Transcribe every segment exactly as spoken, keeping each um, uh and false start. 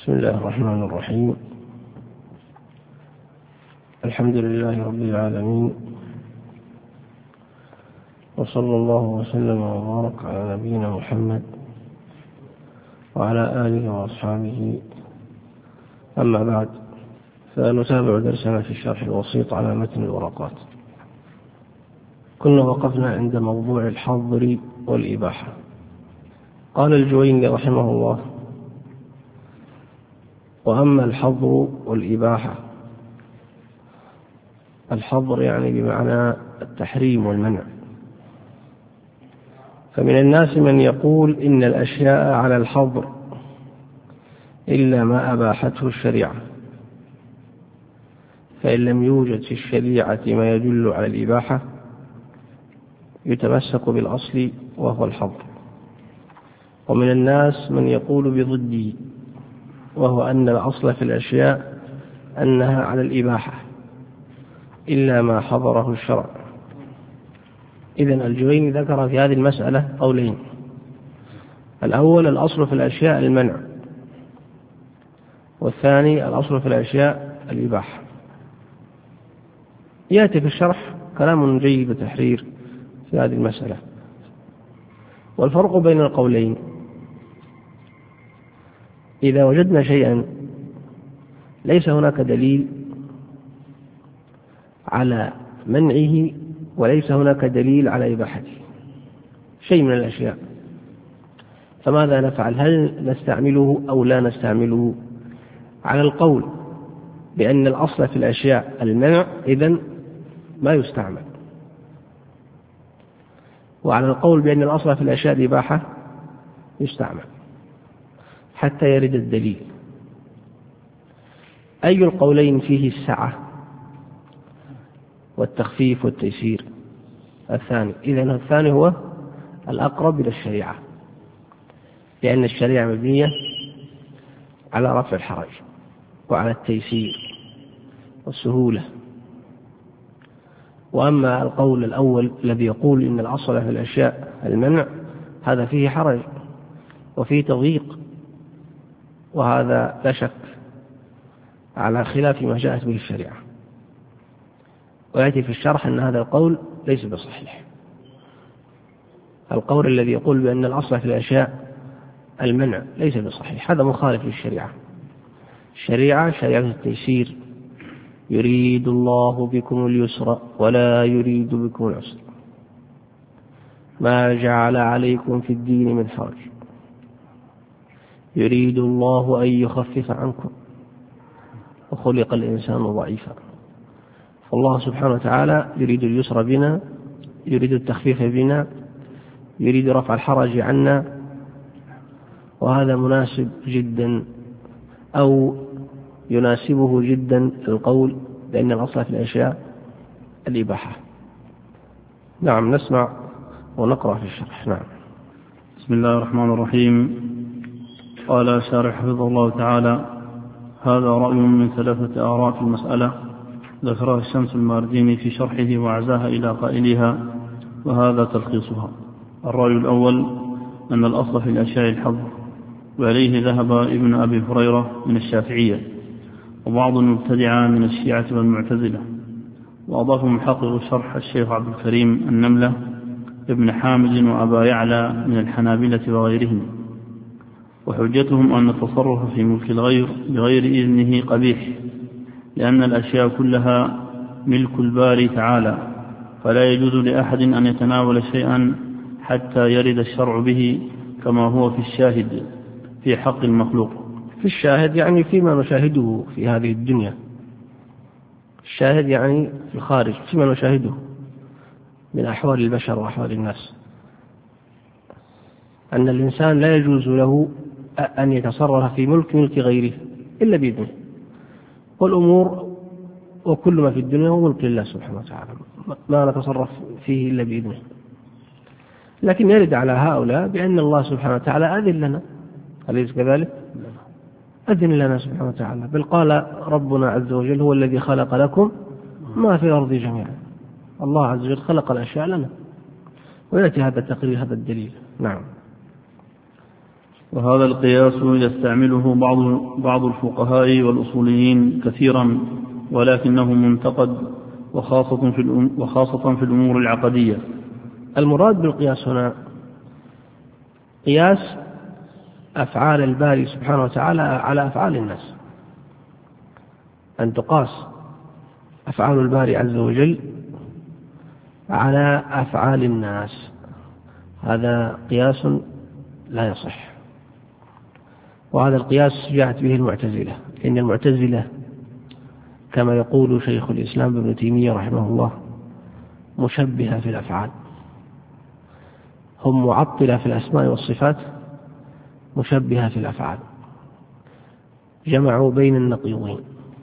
بسم الله الرحمن الرحيم. الحمد لله رب العالمين، وصلى الله وسلم وبارك على نبينا محمد وعلى آله وأصحابه. أما بعد، فنتابع درسنا في الشرح الوسيط على متن الورقات. كنا وقفنا عند موضوع الحظر والإباحة. قال الجويني رحمه الله: وأما الحظر والإباحة، الحظر يعني بمعنى التحريم والمنع، فمن الناس من يقول إن الأشياء على الحظر إلا ما أباحته الشريعة، فإن لم يوجد في الشريعة ما يدل على الإباحة يتمسك بالأصل وهو الحظر. ومن الناس من يقول بضده، وهو أن الأصل في الأشياء أنها على الإباحة إلا ما حظره الشرع. إذن الجويني ذكر في هذه المسألة قولين: الأول الأصل في الأشياء المنع، والثاني الأصل في الأشياء الإباحة. يأتي في الشرح كلام جيد وتحرير في هذه المسألة. والفرق بين القولين: إذا وجدنا شيئا ليس هناك دليل على منعه وليس هناك دليل على إباحته، شيء من الأشياء، فماذا نفعل؟ هل نستعمله أو لا نستعمله؟ على القول بأن الأصل في الأشياء المنع إذن ما يستعمل، وعلى القول بأن الأصل في الأشياء الإباحة يستعمل حتى يرد الدليل. أي القولين فيه السعة والتخفيف والتيسير؟ الثاني. إذن الثاني هو الأقرب إلى الشريعة، لأن الشريعة مبنية على رفع الحرج وعلى التيسير والسهولة. وأما القول الأول الذي يقول إن الأصل في الأشياء المنع، هذا فيه حرج وفيه تضييق، وهذا لا شك على خلاف ما جاءت به الشريعة. ويأتي في الشرح أن هذا القول ليس بصحيح. القول الذي يقول بأن الأصل في الأشياء المنع ليس بصحيح، هذا مخالف للشريعة. الشريعة شريعة التيسير، يريد الله بكم اليسر ولا يريد بكم العسر، ما جعل عليكم في الدين من حرج، يريد الله أن يخفف عنكم وخلق الإنسان ضعيفا. فالله سبحانه وتعالى يريد اليسر بنا، يريد التخفيف بنا، يريد رفع الحرج عنا، وهذا مناسب جدا أو يناسبه جدا القول بأن الأصل في الأشياء الإباحة. نعم، نسمع ونقرأ في الشرح. نعم. بسم الله الرحمن الرحيم. قال الشارح حفظه الله تعالى: هذا رأي من ثلاثة آراء في المسألة ذكرها الشمس المارديني في شرحه وعزاها إلى قائلها، وهذا تلخيصها. الرأي الأول أن الأصل في الأشياء الحظر، وإليه ذهب ابن أبي هريرة من الشافعية وبعض المبتدعة من الشيعة والمعتزلة، وأضاف محقق الشرح الشيخ عبد الكريم النملة ابن حامد وأبا يعلى من الحنابلة وغيرهم. وحجتهم أن التصرف في ملك الغير بغير إذنه قبيح، لأن الأشياء كلها ملك الباري تعالى، فلا يجوز لأحد أن يتناول شيئا حتى يرد الشرع به، كما هو في الشاهد في حق المخلوق. في الشاهد يعني فيما نشاهده في هذه الدنيا، الشاهد يعني في الخارج، فيما نشاهده من أحوال البشر وأحوال الناس، أن الإنسان لا يجوز له أن يتصرف في ملك ملك غيره إلا بإذنه، والأمور وكل ما في الدنيا هو ملك الله سبحانه وتعالى، ما نتصرف فيه إلا بإذنه. لكن يرد على هؤلاء بأن الله سبحانه وتعالى أذن لنا، أليس كذلك؟ أذن لنا سبحانه وتعالى، بل قال ربنا عز وجل: هو الذي خلق لكم ما في الأرض جميعا. الله عز وجل خلق الأشياء لنا، ويأتي هذا التقرير، هذا الدليل. نعم. وهذا القياس يستعمله بعض بعض الفقهاء والأصوليين كثيرا، ولكنه منتقد وخاصة في وخاصة في الأمور العقدية. المراد بالقياس هنا قياس أفعال الباري سبحانه وتعالى على أفعال الناس، أن تقاس أفعال الباري عز وجل على أفعال الناس، هذا قياس لا يصح. وهذا القياس جاءت به المعتزلة، إن المعتزلة كما يقول شيخ الإسلام ابن تيمية رحمه الله مشبهة في الأفعال، هم معطلة في الأسماء والصفات، مشبهة في الأفعال، جمعوا بين النقيضين.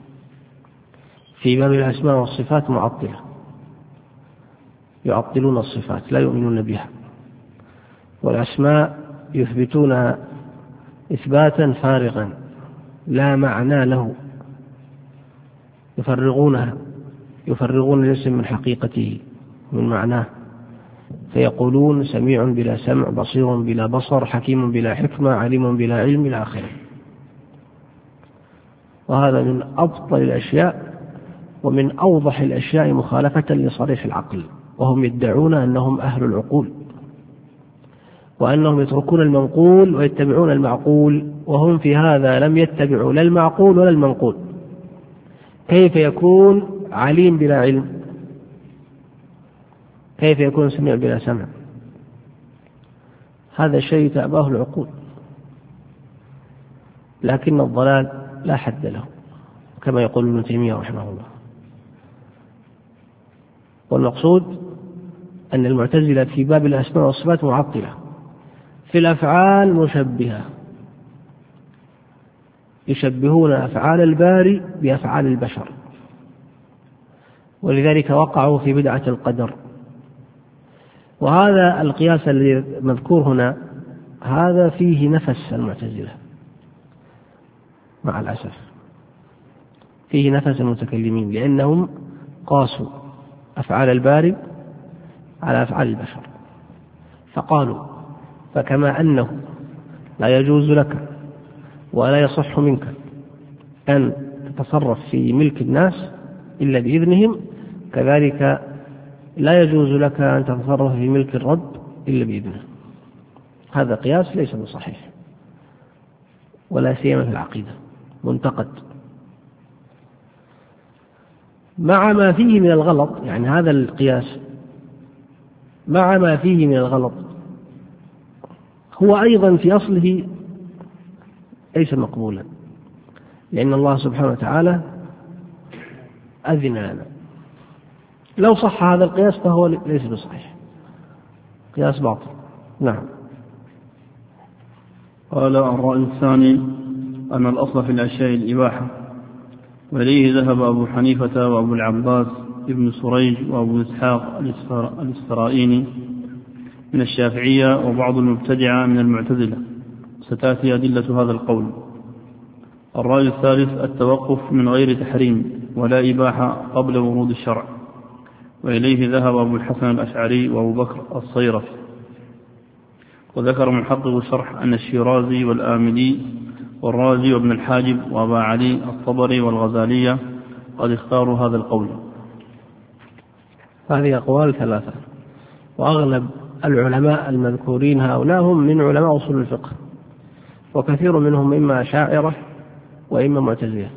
في باب الأسماء والصفات معطلة، يعطلون الصفات لا يؤمنون بها، والأسماء يثبتونها إثباتا فارغا لا معنى له، يفرغونها يفرغون الاسم من حقيقته من معناه، فيقولون سميع بلا سمع، بصير بلا بصر، حكيم بلا حكمة، عليم بلا علم إلى آخره. وهذا من أبطل الأشياء ومن أوضح الأشياء مخالفة لصريح العقل، وهم يدعون أنهم أهل العقول وأنهم يتركون المنقول ويتبعون المعقول، وهم في هذا لم يتبعوا لا المعقول ولا المنقول. كيف يكون عليم بلا علم؟ كيف يكون سميع بلا سمع؟ هذا شيء تأباه العقول، لكن الضلال لا حد له كما يقول ابن تيمية رحمه الله. والمقصود أن المعتزلة في باب الأسماء والصفات معطلة، في الأفعال مشبهة، يشبهون أفعال الباري بأفعال البشر، ولذلك وقعوا في بدعة القدر. وهذا القياس الذي مذكور هنا هذا فيه نفس المعتزلة مع الأسف، فيه نفس المتكلمين، لأنهم قاسوا أفعال الباري على أفعال البشر، فقالوا فكما أنه لا يجوز لك ولا يصح منك أن تتصرف في ملك الناس إلا بإذنهم، كذلك لا يجوز لك أن تتصرف في ملك الرب إلا بإذنه. هذا قياس ليس بصحيح ولا سيما في العقيدة، منتقد مع ما فيه من الغلط. يعني هذا القياس مع ما فيه من الغلط هو أيضا في أصله ليس مقبولا، لأن الله سبحانه وتعالى أذن لنا. لو صح هذا القياس فهو ليس بصحيح، قياس باطل. نعم. قال الرأي الثاني أن الأصل في الأشياء الإباحة، وإليه ذهب أبو حنيفة وأبو العباس ابن سريج وأبو إسحاق الإسفرائيني من الشافعية وبعض المبتدعة من المعتزلة، ستأتي أدلة هذا القول. الرأي الثالث التوقف من غير تحريم ولا إباحة قبل ورود الشرع، وإليه ذهب أبو الحسن الأشعري وأبو بكر الصيرفي. وذكر محقق الشرح أن الشيرازي والآمدي والرازي وابن الحاجب وأبا علي الطبري والغزالية قد اختاروا هذا القول. هذه أقوال ثلاثة، وأغلب العلماء المذكورين هؤلاء هم من علماء أصول الفقه، وكثير منهم إما أشاعرة وإما معتزلة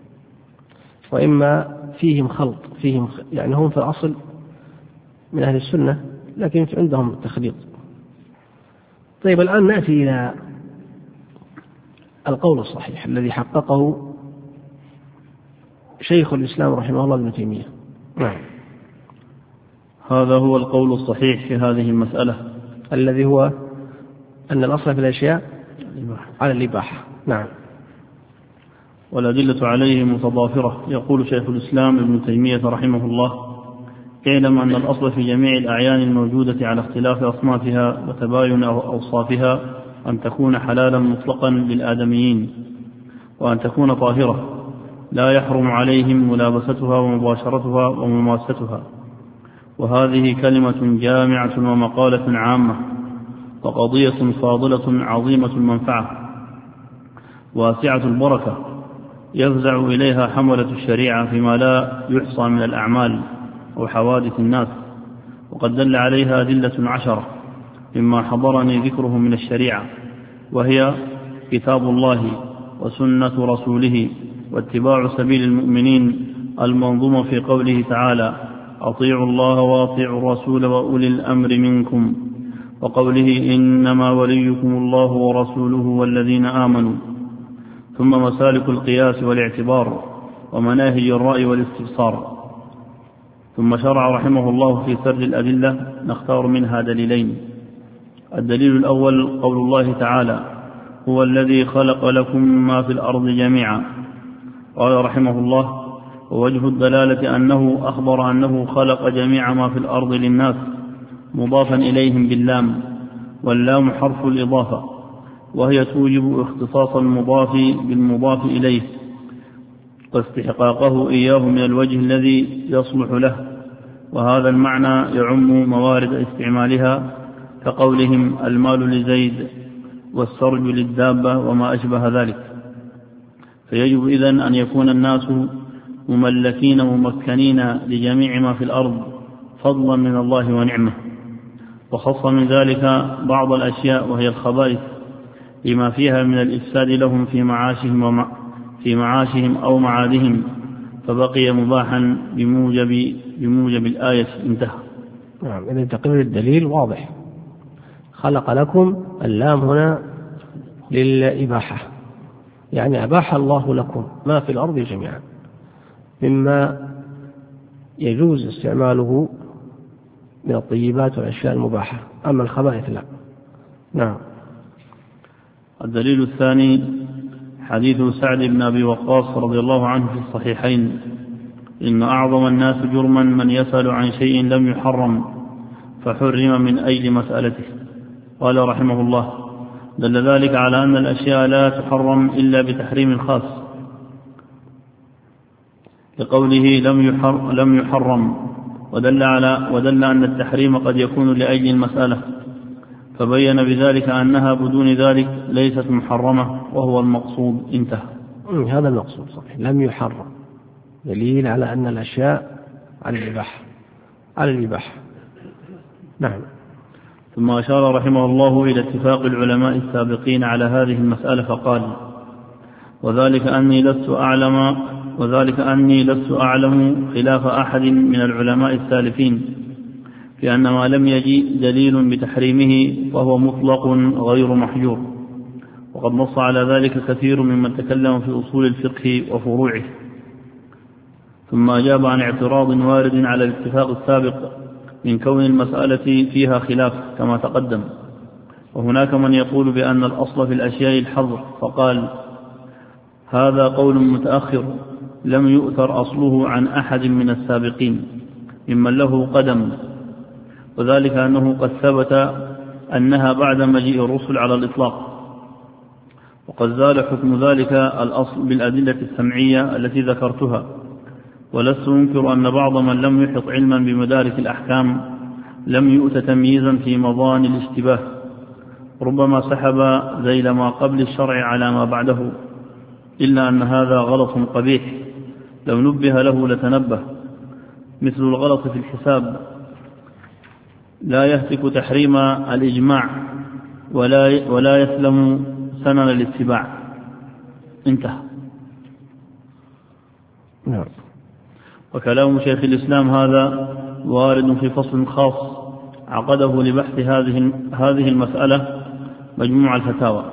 وإما فيهم خلط، فيهم يعني هم في الأصل من أهل السنة لكن عندهم التخليط. طيب الآن نأتي إلى القول الصحيح الذي حققه شيخ الإسلام رحمه الله ابن تيمية. نعم. هذا هو القول الصحيح في هذه المسألة، الذي هو أن الأصل في الأشياء على الإباحة. نعم. والأدلة عليه متضافرة. يقول شيخ الإسلام ابن تيمية رحمه الله: اعلم أن الأصل في جميع الأعيان الموجودة على اختلاف أصنافها وتباين أوصافها أن تكون حلالا مطلقا للآدميين، وأن تكون طاهرة لا يحرم عليهم ملابستها ومباشرتها ومماستها. وهذه كلمة جامعة ومقالة عامة، وقضية فاضلة عظيمة المنفعة واسعة البركة يفزع إليها حملة الشريعة فيما لا يحصى من الأعمال وحوادث الناس، وقد دل عليها أدلة عشرة مما حضرني ذكره من الشريعة، وهي كتاب الله وسنة رسوله واتباع سبيل المؤمنين المنظومة في قوله تعالى: أطيعوا الله وأطيعوا الرسول وأولي الأمر منكم، وقوله: إنما وليكم الله ورسوله والذين آمنوا. ثم مسالك القياس والاعتبار ومناهج الرأي والاستبصار. ثم شرع رحمه الله في سرد الأدلة، نختار منها دليلين. الدليل الأول قول الله تعالى: هو الذي خلق لكم ما في الأرض جميعا. قال رحمه الله: ووجه الدلالة أنه أخبر أنه خلق جميع ما في الأرض للناس مضافا إليهم باللام، واللام حرف الإضافة، وهي توجب اختصاص المضاف بالمضاف إليه واستحقاقه إياه من الوجه الذي يصلح له، وهذا المعنى يعم موارد استعمالها كقولهم: المال لزيد والسرج للدابة وما أشبه ذلك. فيجب إذن أن يكون الناس مملكين ممكنين لجميع ما في الأرض فضلا من الله ونعمه، وخص من ذلك بعض الأشياء وهي الخبائث لما فيها من الإفساد لهم في معاشهم, ومع في معاشهم أو معادهم، فبقي مباحا بموجب, بموجب الآية. انتهى. نعم، إذن تقرير الدليل واضح. خلق لكم، اللام هنا للإباحة، يعني أباح الله لكم ما في الأرض جميعا مما يجوز استعماله من الطيبات والأشياء المباحة، أما الخبائث لا. نعم. الدليل الثاني حديث سعد بن أبي وقاص رضي الله عنه في الصحيحين: إن أعظم الناس جرما من يسأل عن شيء لم يحرم فحرم من أجل مسألته. قال رحمه الله: دل ذلك على أن الأشياء لا تحرم إلا بتحريم خاص، لقوله لم يحرم, لم يحرم ودل, على ودل أن التحريم قد يكون لأجل المسألة، فبين بذلك أنها بدون ذلك ليست محرمة وهو المقصود. انتهى. هذا المقصود صحيح، لم يحرم، دليل على أن الأشياء على الإباحة على الإباحة. نعم. ثم أشار رحمه الله إلى اتفاق العلماء السابقين على هذه المسألة فقال: وذلك أني لست أعلم وذلك أني لست أعلم خلاف أحد من العلماء السالفين في أن ما لم يجي دليل بتحريمه فهو مطلق غير محجور، وقد نص على ذلك كثير ممن تكلم في أصول الفقه وفروعه. ثم أجاب عن اعتراض وارد على الاتفاق السابق من كون المسألة فيها خلاف كما تقدم، وهناك من يقول بأن الأصل في الأشياء الحظر، فقال: هذا قول متأخر لم يؤثر أصله عن أحد من السابقين ممن له قدم، وذلك أنه قد ثبت أنها بعد مجيء الرسل على الإطلاق، وقد زال حكم ذلك الأصل بالأدلة السمعية التي ذكرتها. ولست أنكر أن بعض من لم يحط علما بمدارك الأحكام لم يؤت تمييزا في مضان الاشتباه، ربما سحب ذيل ما قبل الشرع على ما بعده، إلا أن هذا غلط قبيح لو نبه له لتنبه، مثل الغلط في الحساب لا يهتك تحريم الإجماع ولا ولا يسلم سنن الاتباع. انتهى. نعم. وكلام شيخ الإسلام هذا وارد في فصل خاص عقده لبحث هذه هذه المسألة مجموع الفتاوى،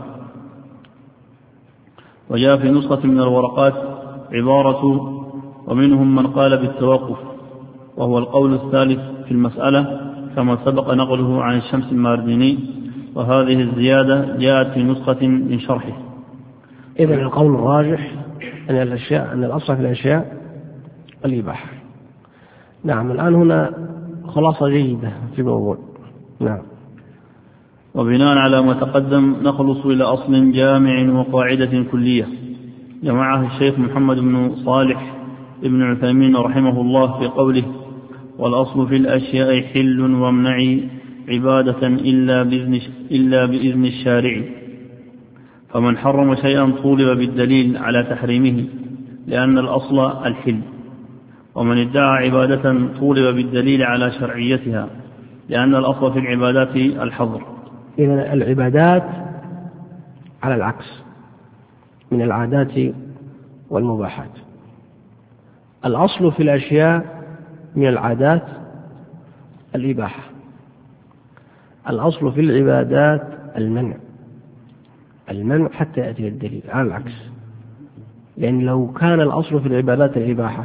وجاء في نسخة من الورقات عبارة: ومنهم من قال بالتوقف، وهو القول الثالث في المسألة كما سبق نقله عن الشمس المارديني، وهذه الزيادة جاءت في نسخة من شرحه. إذن القول الراجح أن الأشياء أن الأصل في الأشياء الإباحة. نعم. الآن هنا خلاصة جيدة في الموضوع. نعم. وبناء على ما تقدم نخلص إلى أصل جامع وقاعدة كلية جمعها الشيخ محمد بن صالح ابن عثيمين رحمه الله في قوله: والأصل في الأشياء حل وامنعي عبادة إلا بإذن, إلا بإذن الشارع، فمن حرم شيئا طولب بالدليل على تحريمه لأن الأصل الحل، ومن ادعى عبادة طولب بالدليل على شرعيتها لأن الأصل في العبادات الحظر. إذن العبادات على العكس من العادات والمباحات. الأصل في الأشياء من العادات الإباحة، الأصل في العبادات المنع، المنع حتى يأتي الدليل، على العكس. لأن لو كان الأصل في العبادات الإباحة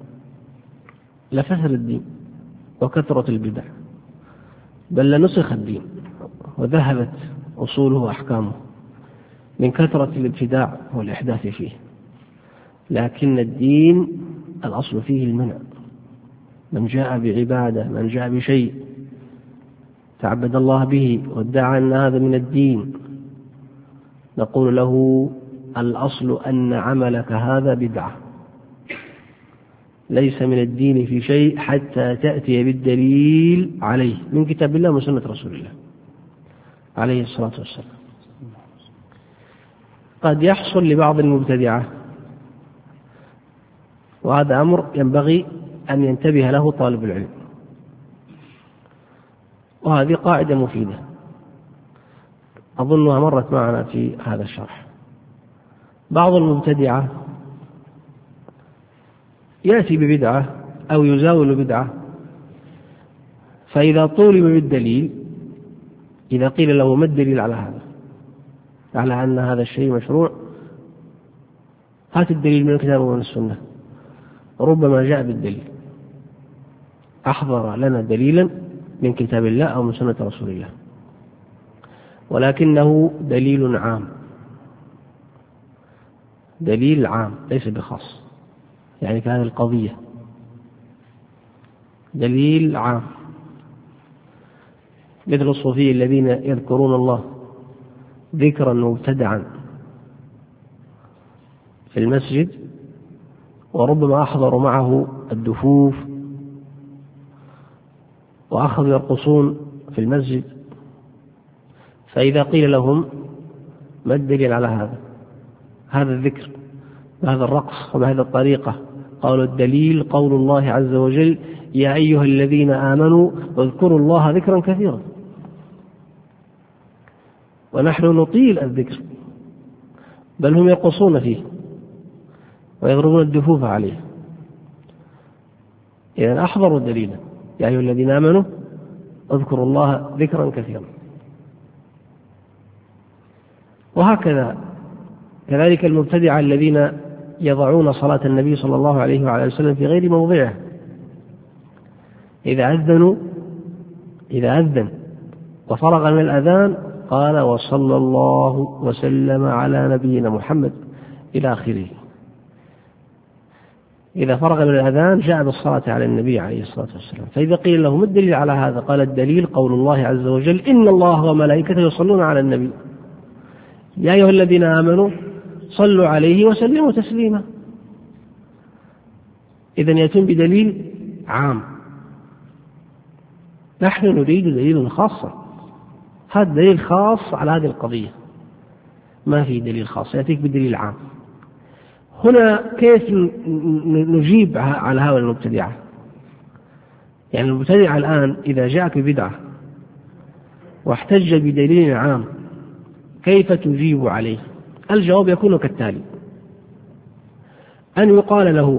لفسد الدين وكثرت البدع، بل لنسخ الدين وذهبت أصوله وأحكامه من كثرة الابتداع والإحداث فيه. لكن الدين الأصل فيه المنع. من جاء بعبادة، من جاء بشيء تعبد الله به وادعى أن هذا من الدين، نقول له الأصل أن عملك هذا بدعة، ليس من الدين في شيء حتى تأتي بالدليل عليه من كتاب الله وسنة رسول الله عليه الصلاة والسلام. قد يحصل لبعض المبتدعة، وهذا أمر ينبغي أن ينتبه له طالب العلم، وهذه قاعدة مفيدة أظنها مرت معنا في هذا الشرح. بعض المبتدعة يأتي ببدعة أو يزاول بدعة، فإذا طولب بالدليل، إذا قيل له ما الدليل على هذا، على أن هذا الشيء مشروع، هات الدليل من الكتاب ومن السنة، ربما جاء بالدليل، أحضر لنا دليلا من كتاب الله أو من سنة رسول الله، ولكنه دليل عام، دليل عام ليس بخاص، يعني كهذه القضية دليل عام، مثل الصوفية الذين يذكرون الله ذكرا مبتدعا في المسجد، وربما أحضروا معه الدفوف وأخذوا يرقصون في المسجد، فإذا قيل لهم ما الدليل على هذا، هذا الذكر بهذا الرقص وبهذه الطريقة، قالوا الدليل قول الله عز وجل يا أيها الذين آمنوا واذكروا الله ذكرا كثيرا، ونحن نطيل الذكر، بل هم يرقصون فيه ويضربون الدفوف عليه. إذن أحضروا الدليل يا أيها الذين آمنوا اذكروا الله ذكرا كثيرا. وهكذا كذلك المبتدعة الذين يضعون صلاة النبي صلى الله عليه وعلى وسلم في غير موضعه. إذا أذنوا إذا أذن وفرغ من الأذان قال وصلى الله وسلم على نبينا محمد إلى آخره. إذا فرغ من الأذان جاء بالصلاة على النبي عليه الصلاة والسلام. فإذا قيل له ما الدليل على هذا، قال الدليل قول الله عز وجل إن الله وملائكته يصلون على النبي يا أيها الذين آمنوا صلوا عليه وسلموا تسليما. إذن يتم بدليل عام، نحن نريد دليل خاصا، هذا دليل خاص على هذه القضية، ما في دليل خاص يأتيك بدليل عام. هنا كيف نجيب على هؤلاء المبتدعة؟ يعني المبتدع الآن إذا جاءك بدعة واحتج بدليل عام كيف تجيب عليه؟ الجواب يكون كالتالي: أن يقال له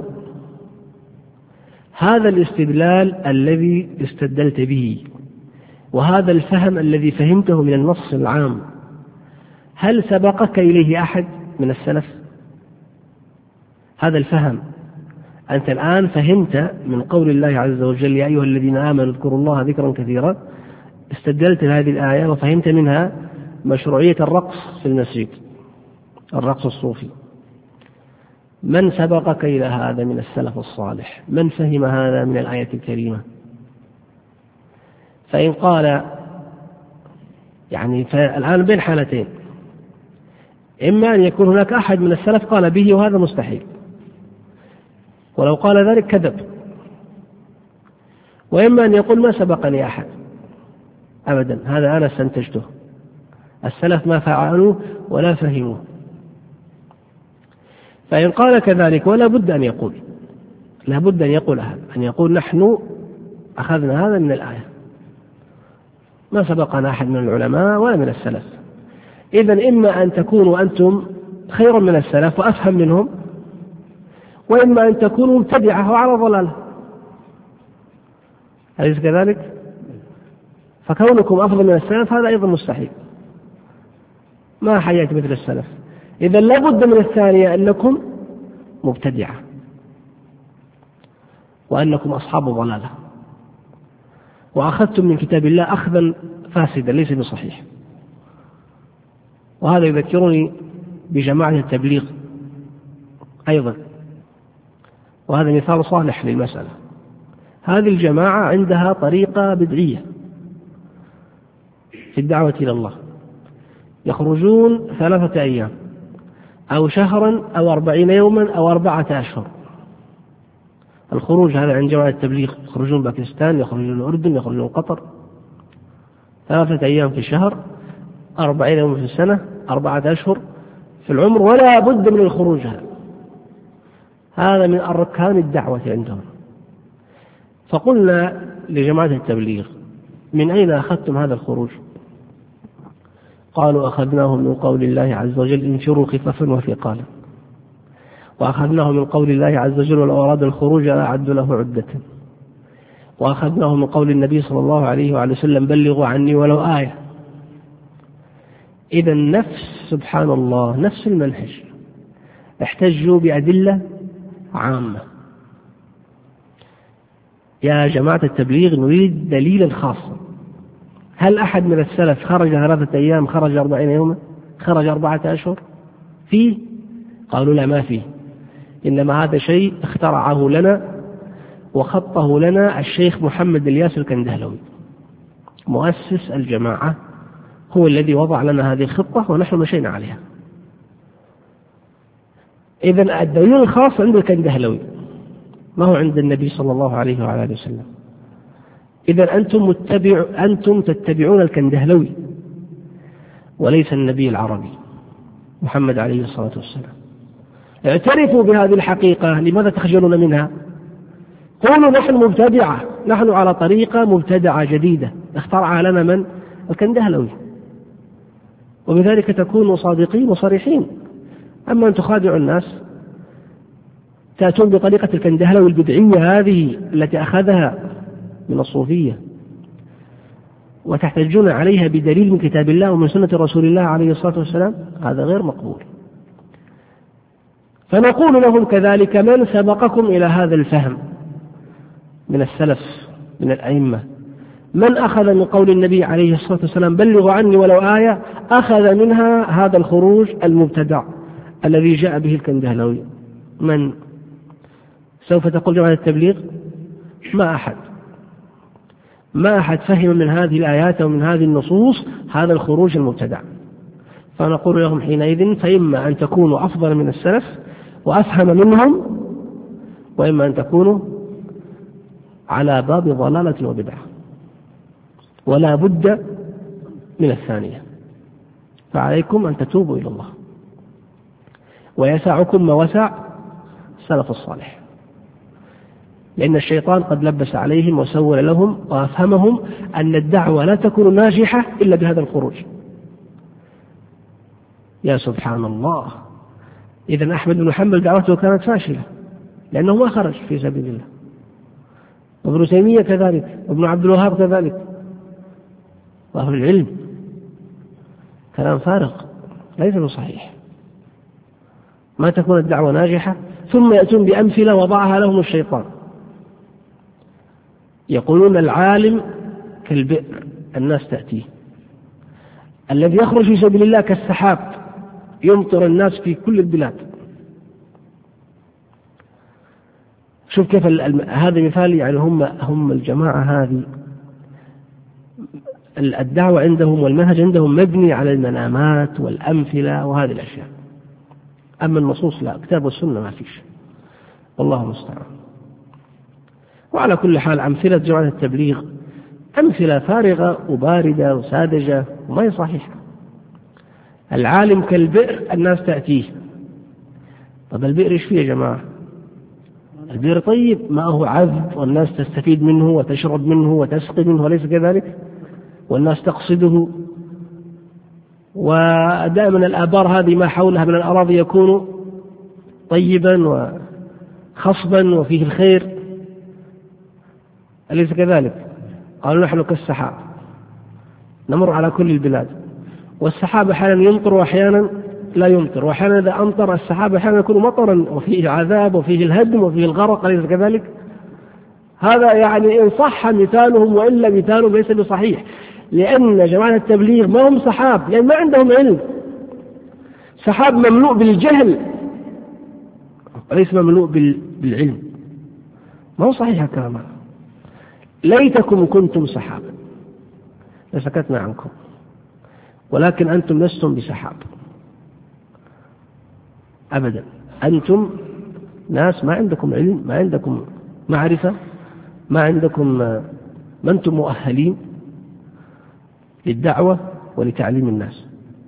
هذا الاستدلال الذي استدلت به وهذا الفهم الذي فهمته من النص العام هل سبقك إليه أحد من السلف؟ هذا الفهم أنت الآن فهمت من قول الله عز وجل يا أيها الذين آمنوا اذكروا الله ذكرا كثيرا، استدلت هذه الآية وفهمت منها مشروعية الرقص في المسجد، الرقص الصوفي. من سبقك إلى هذا من السلف الصالح؟ من فهم هذا من الآية الكريمة؟ فإن قال يعني فالآن بين حالتين: إما أن يكون هناك أحد من السلف قال به وهذا مستحيل، ولو قال ذلك كذب، وإما أن يقول ما سبقني أحد، أبدا، هذا أنا استنتجته، السلف ما فعلوه ولا فهموه. فإن قال كذلك ولا بد أن يقول، لا بد أن يقول هذا، أن يقول نحن أخذنا هذا من الآية، ما سبقنا أحد من العلماء ولا من السلف. إذن إما أن تكونوا أنتم خيرا من السلف وأفهم منهم، وإما أن تكونوا مبتدعة وعلى ضلالة، أليس كذلك؟ فكونكم أفضل من السلف هذا أيضا مستحيل، ما حياة مثل السلف. إذن لا بد من الثانية أنكم مبتدعة وأنكم أصحاب ضلالة، وأخذتم من كتاب الله أخذا فاسدا ليس بصحيح. وهذا يذكرني بجماعة التبليغ أيضا، وهذا مثال صالح للمسألة. هذه الجماعة عندها طريقة بدعية في الدعوة إلى الله، يخرجون ثلاثة أيام أو شهرا أو أربعين يوما أو أربعة أشهر. الخروج هذا عند جماعة التبليغ، يخرجون باكستان، يخرجون الأردن، يخرجون قطر، ثلاثة أيام في الشهر، أربعين يوم في السنة، أربعة أشهر في العمر، ولا بد من الخروج. هذا هذا من أركان الدعوة عندهم. فقلنا لجماعة التبليغ من أين أخذتم هذا الخروج؟ قالوا أخذناه من قول الله عز وجل انفروا خفافا وثقالا، وأخذناه من قول الله عز وجل ولو أراد الخروج لأعد له عدة، وأخذناه من قول النبي صلى الله عليه وعلى وسلم بلغوا عني ولو آية. إذا نفس سبحان الله نفس المنهج، احتجوا بأدلة عامة. يا جماعة التبليغ نريد دليلا خاصا. هل أحد من السلف خرج ثلاثة أيام، خرج أربعين يوما، خرج أربعة أشهر فيه؟ قالوا لا، ما فيه، إنما هذا شيء اخترعه لنا وخطه لنا الشيخ محمد الياس الكندهلوي مؤسس الجماعة، هو الذي وضع لنا هذه الخطة ونحن مشينا عليها. إذن الدليل الخاص عند الكندهلوي، ما هو عند النبي صلى الله عليه وعلى وسلم. إذن أنتم, متبع أنتم تتبعون الكندهلوي وليس النبي العربي محمد عليه الصلاة والسلام. اعترفوا بهذه الحقيقة، لماذا تخجلون منها؟ قولوا نحن مبتدعة، نحن على طريقة مبتدعة جديدة اخترعها لنا من؟ الكندهلوي، وبذلك تكونوا صادقين وصريحين. أما أن تخادعوا الناس، تأتون بطريقة الكندهلوي البدعية هذه التي أخذها من الصوفية وتحتجون عليها بدليل من كتاب الله ومن سنة رسول الله عليه الصلاة والسلام، هذا غير مقبول. فنقول لهم كذلك من سبقكم إلى هذا الفهم من السلف من الأئمة، من أخذ من قول النبي عليه الصلاة والسلام بلغوا عني ولو آية، أخذ منها هذا الخروج المبتدع الذي جاء به الكندهلوي. من سوف تقول جماعة التبليغ؟ ما أحد ما أحد فهم من هذه الآيات ومن هذه النصوص هذا الخروج المبتدع. فنقول لهم حينئذ فإما أن تكونوا أفضل من السلف وأفهم منهم، وإما أن تكونوا على باب ضلالة وبدعة، ولا بد من الثانية. فعليكم أن تتوبوا إلى الله، ويسعكم ما وسع السلف الصالح، لأن الشيطان قد لبس عليهم وسول لهم وأفهمهم أن الدعوة لا تكون ناجحة إلا بهذا الخروج. يا سبحان الله، إذن أحمد بن حنبل دعوته كانت فاشلة لأنه ما خرج في سبيل الله، وابن تيمية كذلك، وابن عبد الوهاب كذلك، وأهل العلم. كلام فارغ ليس بصحيح. ما تكون الدعوة ناجحة ثم يأتون بأمثلة وضعها لهم الشيطان، يقولون العالم كالبئر الناس تأتيه، الذي يخرج في سبيل الله كالسحاب يمطر الناس في كل البلاد. شوف كيف هذا مثال، يعني هم هم الجماعة هذه الدعوة عندهم والمنهج عندهم مبني على المنامات والأمثلة وهذه الأشياء. أما النصوص لا، كتاب والسنة ما فيش، والله المستعان. وعلى كل حال أمثلة جماعة التبليغ أمثلة فارغة وباردة وساذجة وما هي صحيحة. العالم كالبئر الناس تأتيه. طب البئر إيش فيه يا جماعة؟ البئر طيب، ماءه عذب والناس تستفيد منه وتشرب منه وتسقي منه، وليس كذلك؟ والناس تقصده. ودائما الآبار هذه ما حولها من الأراضي يكون طيبا وخصبا وفيه الخير، أليس كذلك؟ قالوا نحن كالسحاب نمر على كل البلاد، والسحاب أحيانا يمطر وأحيانا لا يمطر، وأحيانا إذا أمطر السحاب أحيانا يكون مطرا وفيه عذاب وفيه الهدم وفيه الغرق، أليس كذلك؟ هذا يعني إن صح مثالهم، وإلا مثالهم ليس بصحيح، لأن جماعة التبليغ ما هم سحاب، لأن ما عندهم علم. سحاب مملوء بالجهل وليس مملوء بالعلم، ما هو صحيح الكلام. ليتكم كنتم سحابا لسكتنا عنكم، ولكن أنتم لستم بسحاب أبدا. أنتم ناس ما عندكم علم، ما عندكم معرفة، ما عندكم، ما أنتم مؤهلين للدعوة ولتعليم الناس.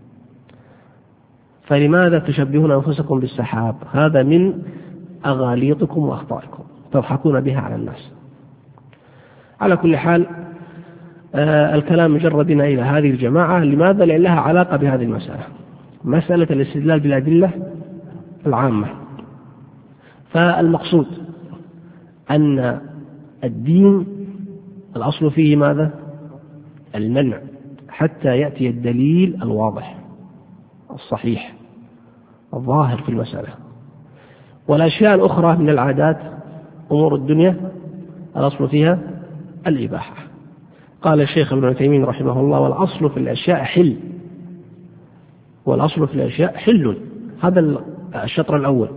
فلماذا تشبهون أنفسكم بالسحاب؟ هذا من أغاليطكم وأخطائكم تضحكون بها على الناس. على كل حال آه الكلام جر بنا إلى هذه الجماعة. لماذا؟ لأن لها علاقة بهذه المسألة، مسألة الاستدلال بالأدلة العامة. فالمقصود أن الدين الأصل فيه ماذا؟ المنع حتى يأتي الدليل الواضح الصحيح الظاهر في المسألة. والأشياء الأخرى من العادات أمور الدنيا الأصل فيها الإباحة. قال الشيخ ابن تيمية رحمه الله: والأصل في الأشياء حل، والأصل في الأشياء حل. هذا الشطر الأول.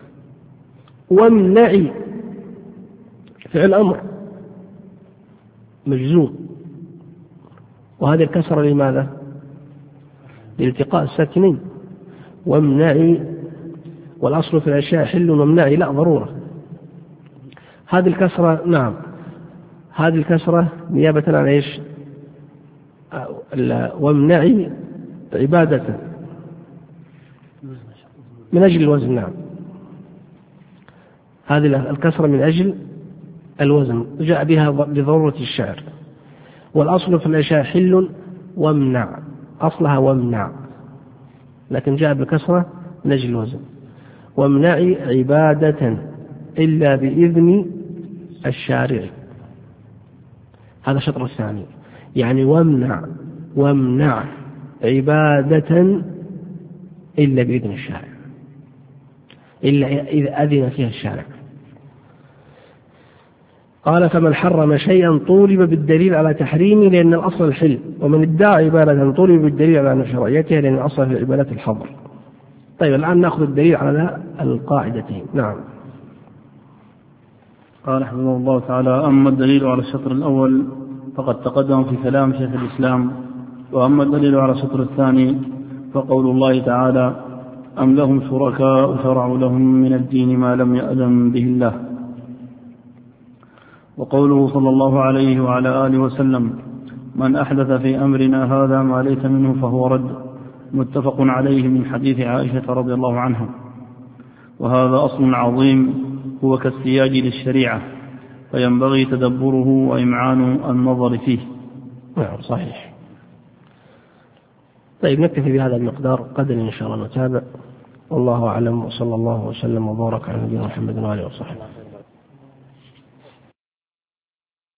وامنعي فعل أمر مجزوم، وهذه الكسرة لماذا؟ لالتقاء الساكنين. وامنعي، والأصل في الأشياء حل وامنعي، لا ضرورة. هذه الكسرة نعم، هذه الكسرة نيابة عن ايش؟ وامنعي عبادة من أجل الوزن. نعم، هذه الكسرة من أجل الوزن جاء بها لضرورة الشعر. والأصل في الأشياء حل وامنع، أصلها وامنع، لكن جاء بالكسرة من أجل الوزن. وامنعي عبادة إلا بإذن الشارع. هذا الشطر الثاني، يعني وامنع وامنع عبادة إلا بإذن الشارع، إلا إذا أذن فيها الشارع. قال: فمن حرم شيئا طولب بالدليل على تحريمه لأن الأصل الحل، ومن ادعى عبادة طولب بالدليل على شرعيتها لأن الأصل في العبادة الحظر. طيب الآن نأخذ الدليل على القاعدتين. نعم. قال حفظه الله تعالى: أما الدليل على الشطر الأول فقد تقدم في كلام شيخ الإسلام، وأما الدليل على الشطر الثاني فقول الله تعالى: أم لهم شركاء شرعوا لهم من الدين ما لم يأذن به الله، وقوله صلى الله عليه وعلى آله وسلم: من أحدث في أمرنا هذا ما ليس منه فهو رد، متفق عليه من حديث عائشة رضي الله عنها. وهذا أصل عظيم هو كالسياج للشريعة، فينبغي تدبره وإمعان النظر فيه. نعم صحيح. طيب نكتفي بهذا المقدار، قدر إن شاء الله نتابع. والله أعلم، وصلى الله وسلم وبارك على نبينا محمد وآله وصحبه.